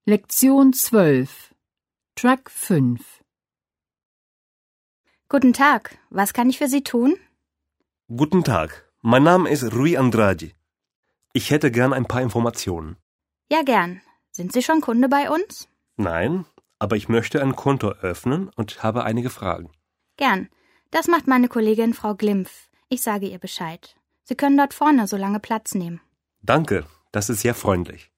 Lektion 12 Track 5 Guten Tag, was kann ich für Sie tun? Guten Tag, mein Name ist Rui Andrade. Ich hätte gern ein paar Informationen. Ja, gern. Sind Sie schon Kunde bei uns? Nein, aber ich möchte ein Konto öffnen und habe einige Fragen. Gern. Das macht meine Kollegin Frau Glimpf. Ich sage ihr Bescheid. Sie können dort vorne so lange Platz nehmen. Danke, das ist sehr freundlich.